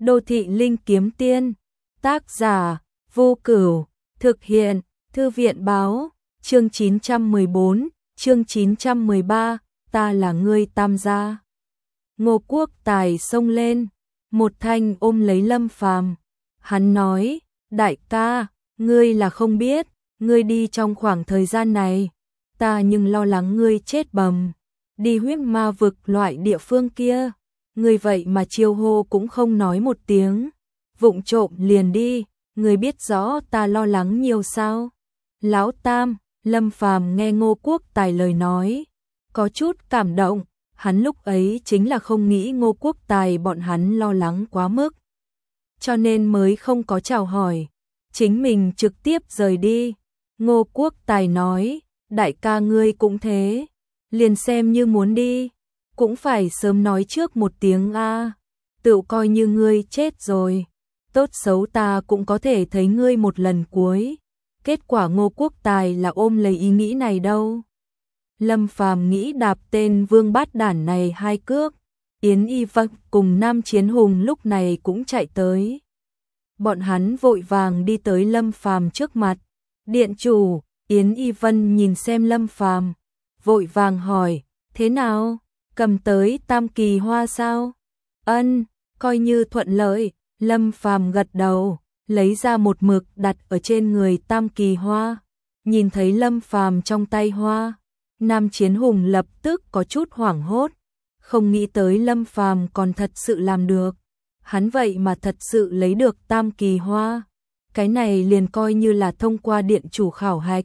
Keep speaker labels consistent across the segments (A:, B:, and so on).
A: Đô thị linh kiếm tiên, tác giả, Vô Cửu, thực hiện, Thư viện báo, chương 914, chương 913, ta là ngươi Tam gia. Ngô Quốc Tài xông lên, một thanh ôm lấy Lâm Phàm. Hắn nói, đại ca, ngươi là không biết, ngươi đi trong khoảng thời gian này, ta nhưng lo lắng ngươi chết bầm, đi huyết ma vực loại địa phương kia, ngươi vậy mà chiêu hô cũng không nói một tiếng, vụng trộm liền đi, ngươi biết rõ ta lo lắng nhiều sao? Lão Tam, Lâm Phàm nghe Ngô Quốc Tài lời nói, có chút cảm động, hắn lúc ấy chính là không nghĩ Ngô Quốc Tài bọn hắn lo lắng quá mức, cho nên mới không có chào hỏi, chính mình trực tiếp rời đi. Ngô Quốc Tài nói, đại ca ngươi cũng thế, liền xem như muốn đi, cũng phải sớm nói trước một tiếng a, tự coi như ngươi chết rồi, tốt xấu ta cũng có thể thấy ngươi một lần cuối. Kết quả Ngô Quốc Tài là ôm lấy ý nghĩ này đâu. Lâm Phàm nghĩ đạp tên vương bát đản này hai cước, Yến Y Vân cùng Nam Chiến Hùng lúc này cũng chạy tới. Bọn hắn vội vàng đi tới Lâm Phàm trước mặt. Điện chủ, Yến Y Vân nhìn xem Lâm Phàm, vội vàng hỏi, thế nào, cầm tới tam kỳ hoa sao? Ân, coi như thuận lợi. Lâm Phàm gật đầu, lấy ra một mực đặt ở trên người tam kỳ hoa. Nhìn thấy Lâm Phàm trong tay hoa, Nam Chiến Hùng lập tức có chút hoảng hốt, không nghĩ tới Lâm Phàm còn thật sự làm được. Hắn vậy mà thật sự lấy được tam kỳ hoa, cái này liền coi như là thông qua điện chủ khảo hạch.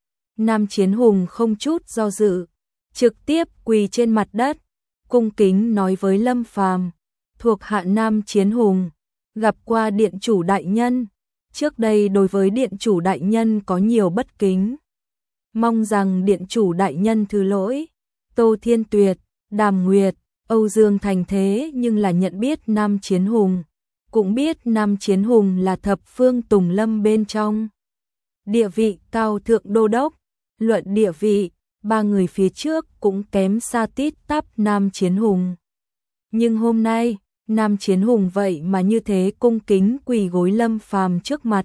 A: Nam Chiến Hùng không chút do dự, trực tiếp quỳ trên mặt đất, cung kính nói với Lâm Phàm, thuộc hạ Nam Chiến Hùng, gặp qua điện chủ đại nhân, trước đây đối với điện chủ đại nhân có nhiều bất kính, mong rằng điện chủ đại nhân thứ lỗi. Tô Thiên Tuyệt, Đàm Nguyệt, Âu Dương Thành thế nhưng là nhận biết Nam Chiến Hùng, cũng biết Nam Chiến Hùng là thập phương Tùng Lâm bên trong địa vị cao thượng đô đốc, luận địa vị, ba người phía trước cũng kém xa tít tắp Nam Chiến Hùng. Nhưng hôm nay, Nam Chiến Hùng vậy mà như thế cung kính quỳ gối Lâm Phàm trước mặt.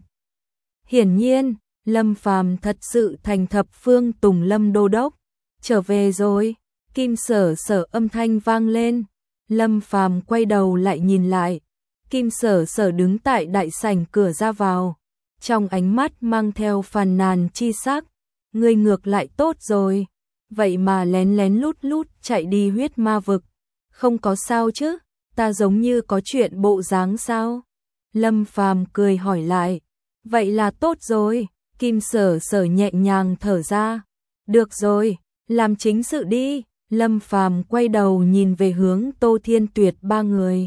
A: Hiển nhiên, Lâm Phàm thật sự thành thập phương Tùng Lâm đô đốc, trở về rồi. Kim Sở Sở âm thanh vang lên, Lâm Phàm quay đầu lại nhìn lại, Kim Sở Sở đứng tại đại sảnh cửa ra vào, trong ánh mắt mang theo phàn nàn chi sắc, ngươi ngược lại tốt rồi, vậy mà lén lén lút lút chạy đi huyết ma vực, không có sao chứ, ta giống như có chuyện bộ dáng sao? Lâm Phàm cười hỏi lại, vậy là tốt rồi, Kim Sở Sở nhẹ nhàng thở ra, được rồi, làm chính sự đi. Lâm Phàm quay đầu nhìn về hướng Tô Thiên Tuyệt ba người,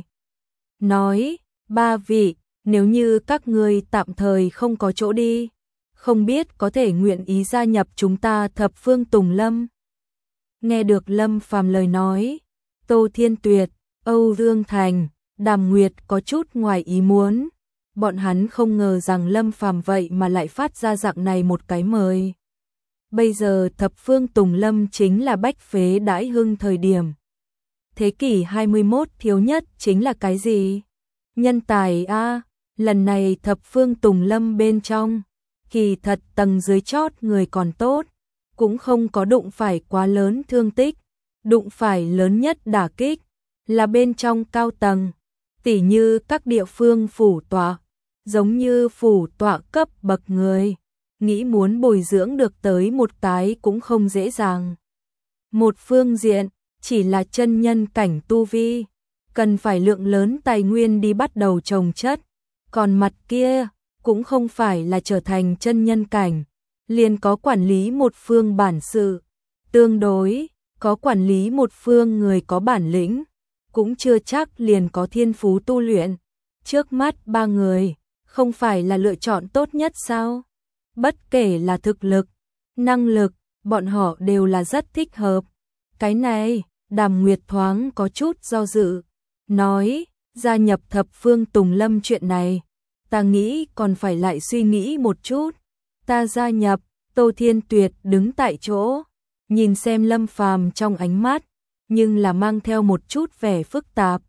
A: nói, ba vị, nếu như các ngươi tạm thời không có chỗ đi, không biết có thể nguyện ý gia nhập chúng ta thập phương Tùng Lâm. Nghe được Lâm Phàm lời nói, Tô Thiên Tuyệt, Âu Dương Thành, Đàm Nguyệt có chút ngoài ý muốn, bọn hắn không ngờ rằng Lâm Phàm vậy mà lại phát ra dạng này một cái mời. Bây giờ thập phương Tùng Lâm chính là bách phế đãi hưng thời điểm. Thế kỷ 21 thiếu nhất chính là cái gì? Nhân tài a, lần này thập phương Tùng Lâm bên trong, kỳ thật tầng dưới chót người còn tốt, cũng không có đụng phải quá lớn thương tích, đụng phải lớn nhất đả kích là bên trong cao tầng, tỉ như các địa phương phủ tọa, giống như phủ tọa cấp bậc người, nghĩ muốn bồi dưỡng được tới một cái cũng không dễ dàng. Một phương diện, chỉ là chân nhân cảnh tu vi, cần phải lượng lớn tài nguyên đi bắt đầu trồng chất, còn mặt kia, cũng không phải là trở thành chân nhân cảnh, liền có quản lý một phương bản sự, tương đối, có quản lý một phương người có bản lĩnh, cũng chưa chắc liền có thiên phú tu luyện. Trước mắt ba người, không phải là lựa chọn tốt nhất sao? Bất kể là thực lực, năng lực, bọn họ đều là rất thích hợp. Cái này, Đàm Nguyệt thoáng có chút do dự, nói, gia nhập thập phương Tùng Lâm chuyện này, ta nghĩ còn phải lại suy nghĩ một chút. Ta gia nhập. Tô Thiên Tuyệt đứng tại chỗ, nhìn xem Lâm Phàm trong ánh mắt, nhưng là mang theo một chút vẻ phức tạp.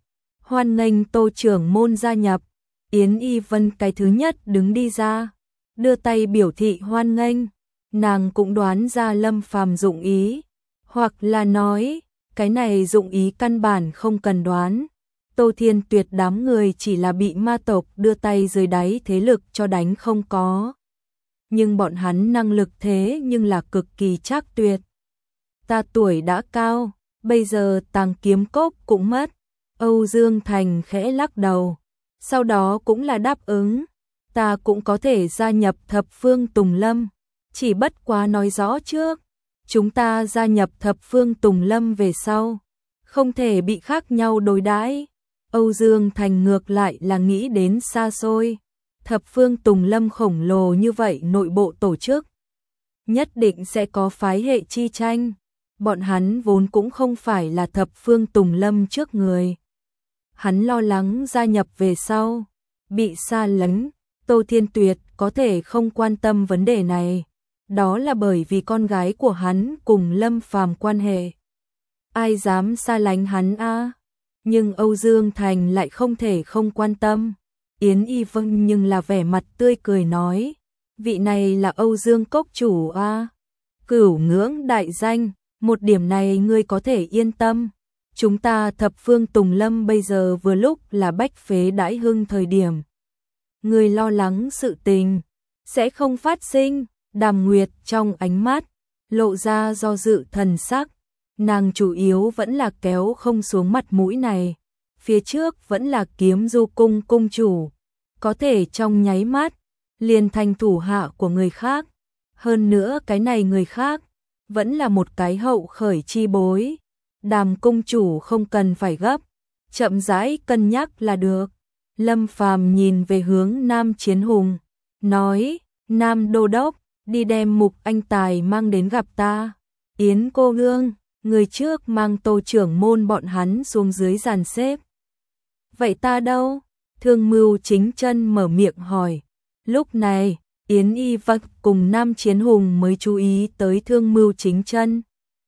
A: Hoan nghênh Tô trưởng môn gia nhập. Yến Y Vân cái thứ nhất đứng đi ra, đưa tay biểu thị hoan nghênh. Nàng cũng đoán ra Lâm Phàm dụng ý, hoặc là nói, cái này dụng ý căn bản không cần đoán. Tô Thiên Tuyệt đám người chỉ là bị ma tộc đưa tay dưới đáy thế lực cho đánh không có. Nhưng bọn hắn năng lực thế nhưng là cực kỳ trác tuyệt. Ta tuổi đã cao, bây giờ Tàng Kiếm Cốc cũng mất. Âu Dương Thành khẽ lắc đầu, sau đó cũng là đáp ứng. Ta cũng có thể gia nhập Thập Phương Tùng Lâm, chỉ bất quá nói rõ trước. Chúng ta gia nhập Thập Phương Tùng Lâm về sau, không thể bị khác nhau đối đãi. Âu Dương Thành ngược lại là nghĩ đến xa xôi. Thập Phương Tùng Lâm khổng lồ như vậy nội bộ tổ chức, nhất định sẽ có phái hệ chi tranh. Bọn hắn vốn cũng không phải là Thập Phương Tùng Lâm trước người. Hắn lo lắng gia nhập về sau, bị xa lánh. Tô Thiên Tuyệt có thể không quan tâm vấn đề này. Đó là bởi vì con gái của hắn cùng Lâm Phàm quan hệ. Ai dám xa lánh hắn a? Nhưng Âu Dương Thành lại không thể không quan tâm. Yến Y Vân nhưng là vẻ mặt tươi cười nói, vị này là Âu Dương Cốc chủ a, cửu ngưỡng đại danh, một điểm này ngươi có thể yên tâm. Chúng ta Thập Phương Tùng Lâm bây giờ vừa lúc là bách phế đãi hưng thời điểm. Ngươi lo lắng sự tình sẽ không phát sinh. Đàm Nguyệt trong ánh mắt lộ ra do dự thần sắc, nàng chủ yếu vẫn là kéo không xuống mặt mũi này. Phía trước vẫn là Kiếm Du cung cung chủ, có thể trong nháy mắt liền thành thủ hạ của người khác. Hơn nữa cái này người khác vẫn là một cái hậu khởi chi bối. Đàm cung chủ không cần phải gấp, chậm rãi cân nhắc là được. Lâm Phàm nhìn về hướng Nam Chiến Hùng, nói, Nam Đô Đốc, đi đem Mục Anh Tài mang đến gặp ta. Yến cô nương, người trước mang Tô trưởng môn bọn hắn xuống dưới dàn xếp. Vậy ta đâu? Thương Mưu Chính Chân mở miệng hỏi. Lúc này, Yến Y Vân cùng Nam Chiến Hùng mới chú ý tới Thương Mưu Chính Chân.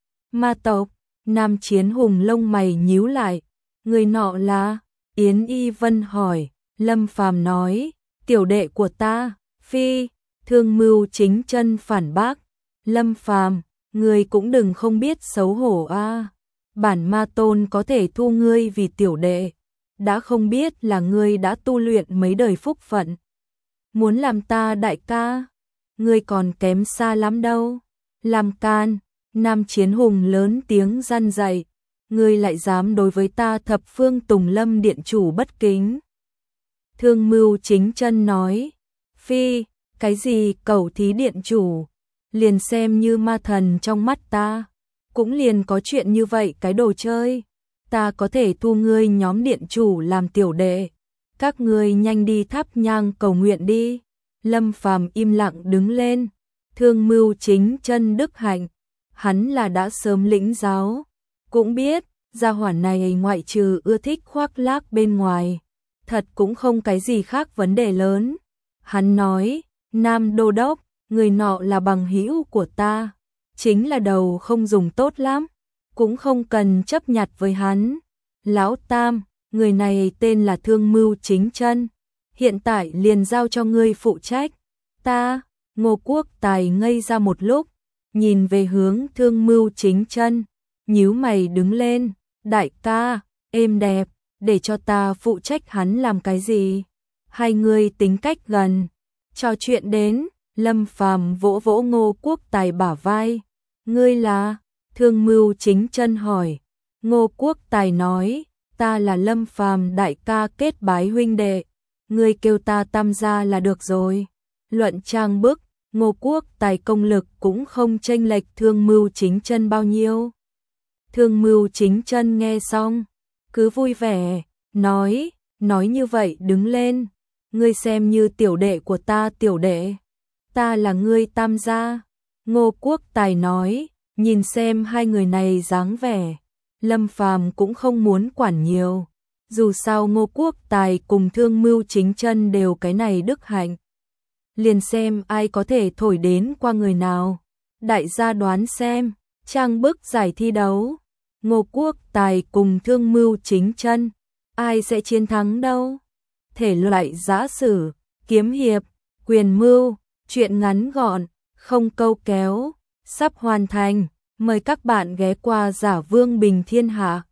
A: Ma tộc. Nam Chiến Hùng lông mày nhíu lại. Người nọ là? Yến Y Vân hỏi. Lâm Phàm nói, tiểu đệ của ta. Phi. Thương Mưu Chính Chân phản bác. Lâm Phàm, ngươi cũng đừng không biết xấu hổ a. Bản ma tôn có thể thu ngươi vì tiểu đệ, đã không biết là ngươi đã tu luyện mấy đời phúc phận. Muốn làm ta đại ca, ngươi còn kém xa lắm đâu. Làm can. Nam Chiến Hùng lớn tiếng răn dạy, ngươi lại dám đối với ta Thập Phương Tùng Lâm điện chủ bất kính. Thương Mưu Chính Chân nói, phi, cái gì cẩu thí điện chủ, liền xem như ma thần trong mắt ta, cũng liền có chuyện như vậy cái đồ chơi. Ta có thể thu ngươi nhóm điện chủ làm tiểu đệ, các ngươi nhanh đi thắp nhang cầu nguyện đi. Lâm Phàm im lặng đứng lên. Thương Mưu Chính Chân đức hạnh, hắn là đã sớm lĩnh giáo, cũng biết gia hỏa này ngoại trừ ưa thích khoác lác bên ngoài, thật cũng không cái gì khác vấn đề lớn. Hắn nói, Nam Đô Đốc, người nọ là bằng hữu của ta, chính là đầu không dùng tốt lắm, cũng không cần chấp nhặt với hắn. Lão Tam, người này tên là Thương Mưu Chính Chân, hiện tại liền giao cho ngươi phụ trách. Ta. Ngô Quốc Tài ngây ra một lúc, nhìn về hướng Thương Mưu Chính Chân, nhíu mày đứng lên. Đại ca, êm đẹp, để cho ta phụ trách hắn làm cái gì? Hai người tính cách gần, trò chuyện đến. Lâm Phàm vỗ vỗ Ngô Quốc Tài bả vai. Ngươi là? Thương Mưu Chính Chân hỏi. Ngô Quốc Tài nói, ta là Lâm Phàm đại ca kết bái huynh đệ, ngươi kêu ta Tam gia là được rồi. Luận trang bức, Ngô Quốc Tài công lực cũng không chênh lệch Thương Mưu Chính Chân bao nhiêu. Thương Mưu Chính Chân nghe xong, cứ vui vẻ, nói như vậy đứng lên, ngươi xem như tiểu đệ của ta tiểu đệ, ta là ngươi Tam gia. Ngô Quốc Tài nói, nhìn xem hai người này dáng vẻ, Lâm Phàm cũng không muốn quản nhiều, dù sao Ngô Quốc Tài cùng Thương Mưu Chính Chân đều cái này đức hạnh, liền xem ai có thể thổi đến qua người nào. Đại gia đoán xem, trang bức giải thi đấu, Ngô Quốc Tài cùng Thương Mưu Chính Chân, ai sẽ chiến thắng đâu. Thể loại giã sử, kiếm hiệp, quyền mưu, truyện ngắn gọn, không câu kéo, sắp hoàn thành. Mời các bạn ghé qua Giả Vương Bình Thiên Hạ.